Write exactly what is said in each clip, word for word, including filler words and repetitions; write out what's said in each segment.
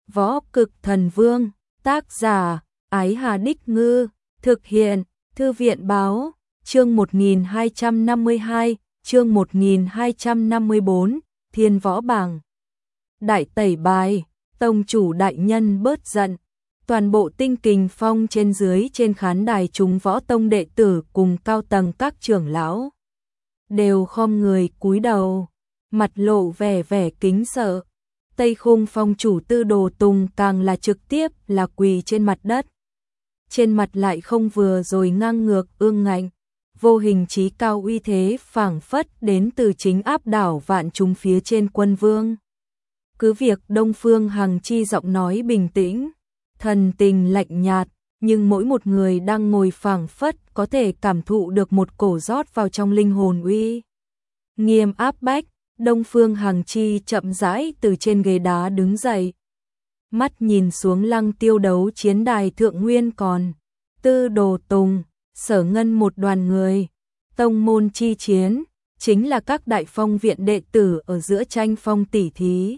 Võ Cực Thần Vương, tác giả, Ái Hà Đích Ngư, thực hiện, Thư viện Báo, chương một nghìn hai trăm năm mươi hai, chương một nghìn hai trăm năm mươi bốn, Thiên Võ Bảng. Đại tẩy bài, tông chủ đại nhân bớt giận. Toàn bộ Tinh Kình Phong trên dưới trên khán đài chúng võ tông đệ tử cùng cao tầng các trưởng lão đều khom người cúi đầu, mặt lộ vẻ vẻ kính sợ. Tây Khung Phong chủ Tư Đồ Tùng càng là trực tiếp là quỳ trên mặt đất. Trên mặt lại không vừa rồi ngang ngược ương ngạnh, vô hình chí cao uy thế phảng phất đến từ chính áp đảo vạn chúng phía trên quân vương. Cứ việc Đông Phương Hằng Chi giọng nói bình tĩnh, thần tình lạnh nhạt, nhưng mỗi một người đang ngồi phảng phất có thể cảm thụ được một cổ rót vào trong linh hồn uy nghiêm áp bách. Đông Phương Hằng Chi chậm rãi từ trên ghế đá đứng dậy, mắt nhìn xuống Lăng Tiêu đấu chiến đài thượng nguyên còn Tư Đồ Tùng, Sở Ngân một đoàn người. Tông môn chi chiến chính là các đại phong viện đệ tử ở giữa tranh phong tỉ thí.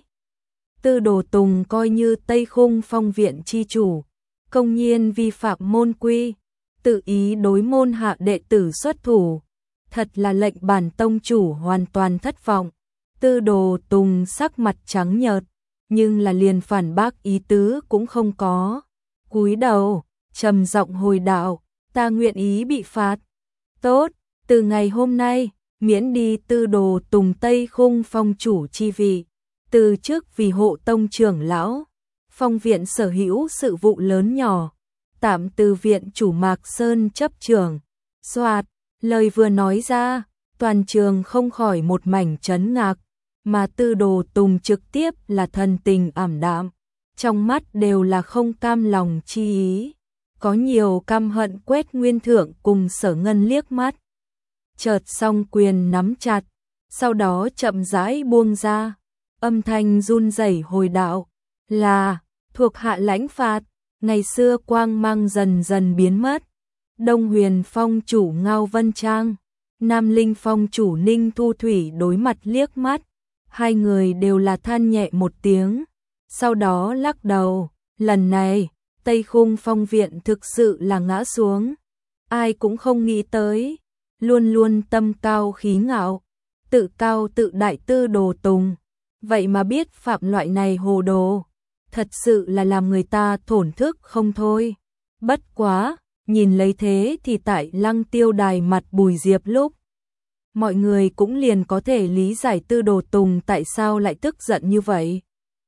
Tư Đồ Tùng coi như Tây Khung Phong viện chi chủ, công nhiên vi phạm môn quy, tự ý đối môn hạ đệ tử xuất thủ, thật là lệnh bản tông chủ hoàn toàn thất vọng. Tư Đồ Tùng sắc mặt trắng nhợt, nhưng là liền phản bác ý tứ cũng không có. Cúi đầu, trầm giọng hồi đạo, ta nguyện ý bị phạt. Tốt, từ ngày hôm nay, miễn đi Tư Đồ Tùng Tây Khung Phong chủ chi vị, từ chức vì hộ tông trưởng lão, phong viện sở hữu sự vụ lớn nhỏ, tạm từ viện chủ Mạc Sơn chấp trưởng. Soạt, lời vừa nói ra, toàn trường không khỏi một mảnh chấn ngạc, mà Tư Đồ Tùng trực tiếp là thần tình ảm đạm, trong mắt đều là không cam lòng chi ý, có nhiều căm hận quét Nguyên Thượng cùng Sở Ngân liếc mắt. Chợt song quyền nắm chặt, sau đó chậm rãi buông ra, âm thanh run rẩy hồi đạo, là thuộc hạ lãnh phạt. Ngày xưa quang mang dần dần biến mất. Đông Huyền Phong chủ Ngao Vân Trang, Nam Linh Phong chủ Ninh Thu Thủy đối mặt liếc mắt, hai người đều là than nhẹ một tiếng, sau đó lắc đầu. Lần này Tây Khung Phong viện thực sự là ngã xuống, ai cũng không nghĩ tới, luôn luôn tâm cao khí ngạo, tự cao tự đại Tư Đồ Tùng, vậy mà biết phạm loại này hồ đồ, thật sự là làm người ta thổn thức không thôi. Bất quá, nhìn lấy thế thì tại Lăng Tiêu đài mặt Bùi Diệp lúc, mọi người cũng liền có thể lý giải Tư Đồ Tùng tại sao lại tức giận như vậy.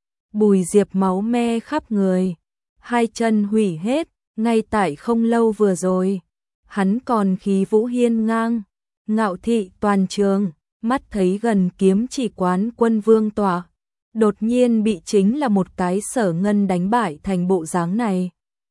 Bùi Diệp máu me khắp người, hai chân hủy hết, ngay tại không lâu vừa rồi, hắn còn khí vũ hiên ngang, ngạo thị toàn trường, mắt thấy gần kiếm chỉ quán quân vương tọa, đột nhiên bị chính là một cái Sở Ngân đánh bại thành bộ dáng này.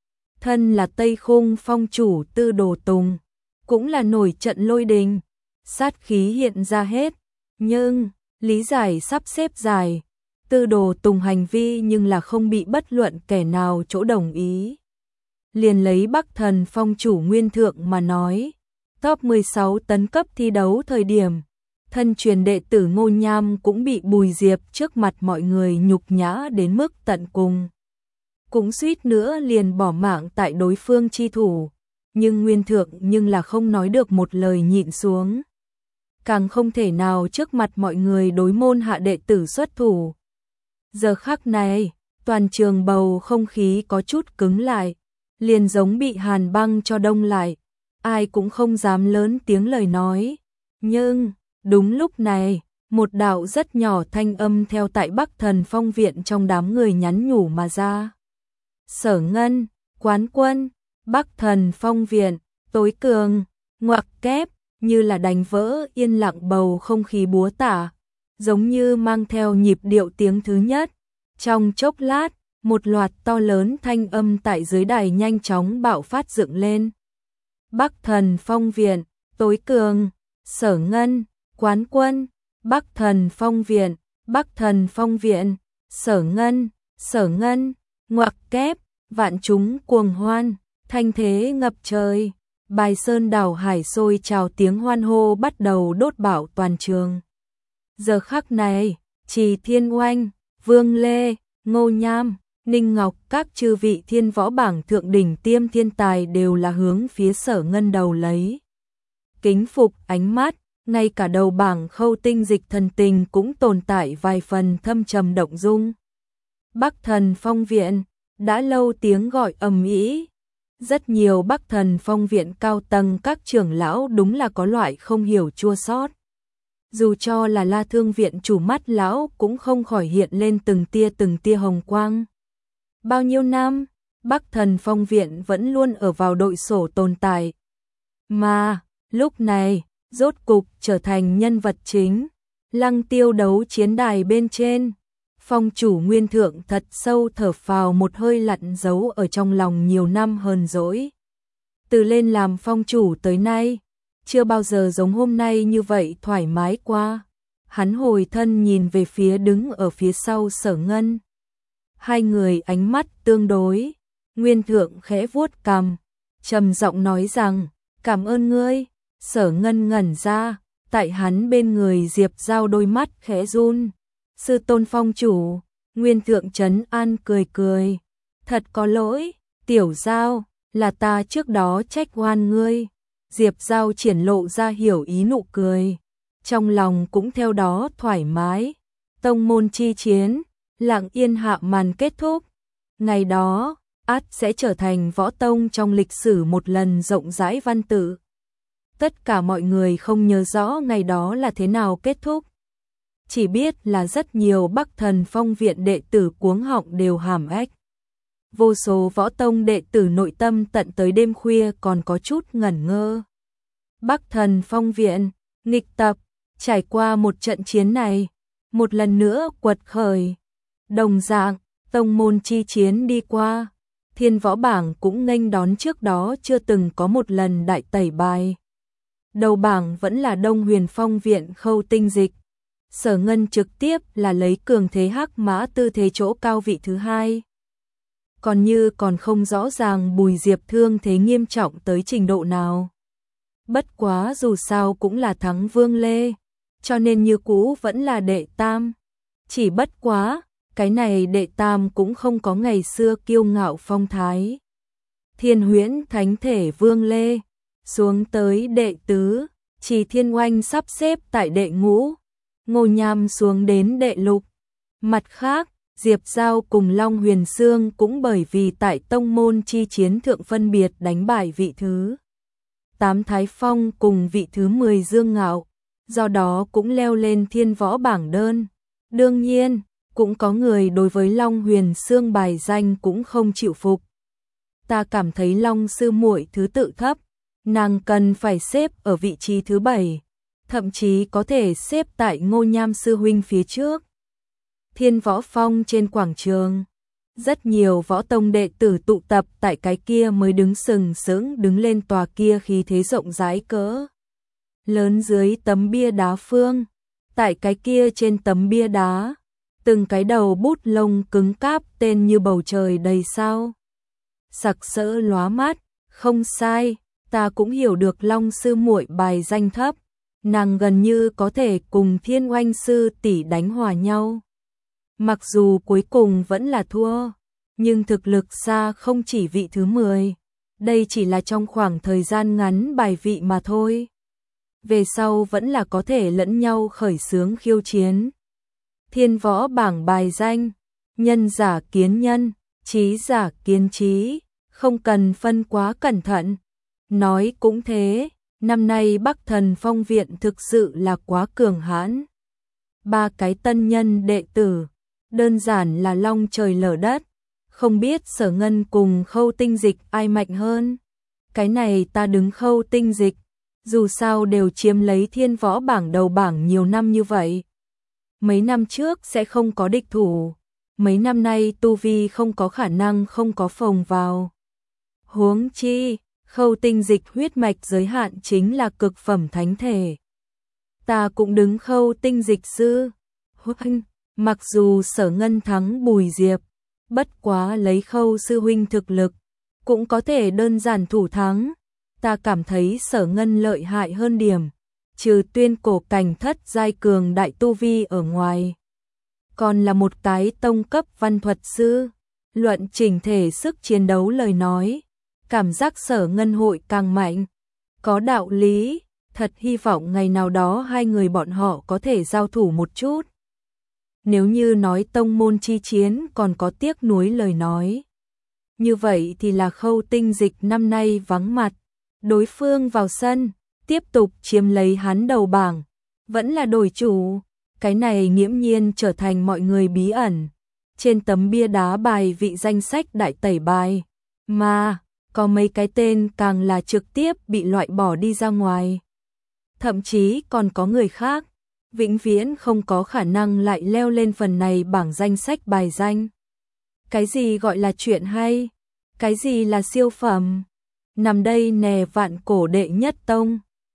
Thân là Tây Khung Phong chủ Tư Đồ Tùng, cũng là nổi trận lôi đình, sát khí hiện ra hết, nhưng lý giải sắp xếp dài, Tư Đồ Tùng hành vi nhưng là không bị bất luận kẻ nào chỗ đồng ý. Liền lấy Bắc Thần Phong chủ Nguyên Thượng mà nói, top mười sáu tấn cấp thi đấu thời điểm, thân truyền đệ tử Ngô Nham cũng bị Bùi Diệp trước mặt mọi người nhục nhã đến mức tận cùng, cũng suýt nữa liền bỏ mạng tại đối phương chi thủ, nhưng Nguyên Thượng nhưng là không nói được một lời nhịn xuống, càng không thể nào trước mặt mọi người đối môn hạ đệ tử xuất thủ. Giờ khắc này, toàn trường bầu không khí có chút cứng lại, liền giống bị hàn băng cho đông lại, ai cũng không dám lớn tiếng lời nói. Nhưng đúng lúc này, một đạo rất nhỏ thanh âm theo tại Bắc Thần Phong viện trong đám người nhắn nhủ mà ra. Sở Ngân, quán quân, Bắc Thần Phong viện, tối cường, ngoặc kép, như là đánh vỡ yên lặng bầu không khí búa tả, giống như mang theo nhịp điệu tiếng thứ nhất. Trong chốc lát, một loạt to lớn thanh âm tại dưới đài nhanh chóng bạo phát dựng lên. Bắc Thần Phong viện, tối cường, Sở Ngân, quán quân, Bắc Thần Phong viện, Bắc Thần Phong viện, Sở Ngân, Sở Ngân, ngoặc kép, vạn chúng cuồng hoan, thanh thế ngập trời, bài sơn đảo hải sôi trào tiếng hoan hô bắt đầu đốt bạo toàn trường. Giờ khắc này, Trì Thiên Oanh, Vương Lê, Ngô Nham, Ninh Ngọc các chư vị thiên võ bảng thượng đỉnh tiêm thiên tài đều là hướng phía Sở Ngân đầu lấy kính phục ánh mắt, ngay cả đầu bảng Khâu Tinh Dịch thần tình cũng tồn tại vài phần thâm trầm động dung. Bắc Thần Phong Viện, đã lâu tiếng gọi ầm ĩ, rất nhiều Bắc Thần Phong Viện cao tầng các trưởng lão đúng là có loại không hiểu chua xót. Dù cho là La Thương Viện chủ mắt lão cũng không khỏi hiện lên từng tia từng tia hồng quang. Bao nhiêu năm, Bắc Thần Phong Viện vẫn luôn ở vào đội sổ tồn tại. Mà, lúc này, rốt cục trở thành nhân vật chính. Lăng Tiêu đấu chiến đài bên trên. Phong chủ Nguyên Thượng thật sâu thở phào một hơi lặn giấu ở trong lòng nhiều năm hờn dỗi. Từ lên làm phong chủ tới nay, chưa bao giờ giống hôm nay như vậy thoải mái qua. Hắn hồi thân nhìn về phía đứng ở phía sau Sở Ngân. Hai người ánh mắt tương đối, Nguyên Thượng khẽ vuốt cằm, trầm giọng nói rằng, cảm ơn ngươi. Sở Ngân ngẩn ra, tại hắn bên người Diệp Giao đôi mắt khẽ run. Sư tôn phong chủ, Nguyên Thượng trấn an cười cười. Thật có lỗi, Tiểu Giao, là ta trước đó trách oan ngươi. Diệp Giao triển lộ ra hiểu ý nụ cười. Trong lòng cũng theo đó thoải mái. Tông môn chi chiến, lặng yên hạ màn kết thúc. Ngày đó, ắt sẽ trở thành võ tông trong lịch sử một lần rộng rãi văn tự. Tất cả mọi người không nhớ rõ ngày đó là thế nào kết thúc. Chỉ biết là rất nhiều Bắc Thần Phong Viện đệ tử cuống họng đều hàm ếch. Vô số võ tông đệ tử nội tâm tận tới đêm khuya còn có chút ngẩn ngơ. Bắc Thần Phong Viện, nghịch tập, trải qua một trận chiến này, một lần nữa quật khởi. Đồng dạng, tông môn chi chiến đi qua, thiên võ bảng cũng nghênh đón trước đó chưa từng có một lần đại tẩy bài. Đầu bảng vẫn là Đông Huyền Phong Viện Khâu Tinh Dịch. Sở Ngân trực tiếp là lấy cường thế hắc mã tư thế chỗ cao vị thứ hai. Còn như còn không rõ ràng Bùi Diệp thương thế nghiêm trọng tới trình độ nào. Bất quá dù sao cũng là thắng Vương Lê, cho nên như cũ vẫn là đệ tam. Chỉ bất quá, cái này đệ tam cũng không có ngày xưa kiêu ngạo phong thái. Thiên Huyễn Thánh Thể Vương Lê, xuống tới đệ tứ, Chỉ Thiên Oanh sắp xếp tại đệ ngũ, Ngô Nham xuống đến đệ lục. Mặt khác, Diệp Giao cùng Long Huyền Sương cũng bởi vì tại tông môn chi chiến thượng phân biệt đánh bại vị thứ tám Thái Phong cùng vị thứ mười Dương Ngạo, do đó cũng leo lên thiên võ bảng đơn. Đương nhiên, cũng có người đối với Long Huyền Sương bài danh cũng không chịu phục. Ta cảm thấy Long sư muội thứ tự thấp, nàng cần phải xếp ở vị trí thứ bảy, thậm chí có thể xếp tại Ngô Nham sư huynh phía trước. Thiên Võ Phong trên quảng trường, rất nhiều võ tông đệ tử tụ tập tại cái kia mới đứng sừng sững đứng lên tòa kia khí thế rộng rãi cỡ lớn dưới tấm bia đá phương. Tại cái kia trên tấm bia đá, từng cái đầu bút lông cứng cáp tên như bầu trời đầy sao. Sặc sỡ lóa mắt, không sai, ta cũng hiểu được Long sư muội bài danh thấp, nàng gần như có thể cùng Thiên Oanh sư tỷ đánh hòa nhau. Mặc dù cuối cùng vẫn là thua, nhưng thực lực xa không chỉ vị thứ mười, đây chỉ là trong khoảng thời gian ngắn bài vị mà thôi. Về sau vẫn là có thể lẫn nhau khởi xướng khiêu chiến. Thiên võ bảng bài danh, nhân giả kiến nhân, trí giả kiến trí, không cần phân quá cẩn thận. Nói cũng thế, năm nay Bắc Thần Phong Viện thực sự là quá cường hãn. Ba cái tân nhân đệ tử, đơn giản là long trời lở đất, không biết Sở Ngân cùng Khâu Tinh Dịch ai mạnh hơn. Cái này ta đứng Khâu Tinh Dịch, dù sao đều chiếm lấy thiên võ bảng đầu bảng nhiều năm như vậy. Mấy năm trước sẽ không có địch thủ, mấy năm nay tu vi không có khả năng không có phồng vào. Huống chi, Khâu Tinh Dịch huyết mạch giới hạn chính là cực phẩm thánh thể. Ta cũng đứng Khâu Tinh Dịch sư. Huynh, mặc dù Sở Ngân thắng Bùi Diệp, bất quá lấy Khâu sư huynh thực lực, cũng có thể đơn giản thủ thắng. Ta cảm thấy Sở Ngân lợi hại hơn điểm, trừ tuyên cổ cảnh thất giai cường đại tu vi ở ngoài, còn là một cái tông cấp văn thuật sư. Luận chỉnh thể sức chiến đấu lời nói, cảm giác Sở Ngân hội càng mạnh. Có đạo lý, thật hy vọng ngày nào đó hai người bọn họ có thể giao thủ một chút. Nếu như nói tông môn chi chiến còn có tiếc nuối lời nói. Như vậy thì là Khâu Tinh Dịch năm nay vắng mặt. Đối phương vào sân, tiếp tục chiếm lấy hắn đầu bảng. Vẫn là đổi chủ, cái này nghiễm nhiên trở thành mọi người bí ẩn. Trên tấm bia đá bài vị danh sách đại tẩy bài. Mà, có mấy cái tên càng là trực tiếp bị loại bỏ đi ra ngoài. Thậm chí còn có người khác, vĩnh viễn không có khả năng lại leo lên phần này bảng danh sách bài danh. Cái gì gọi là chuyện hay? Cái gì là siêu phẩm? Nằm đây nè vạn cổ đệ nhất tông.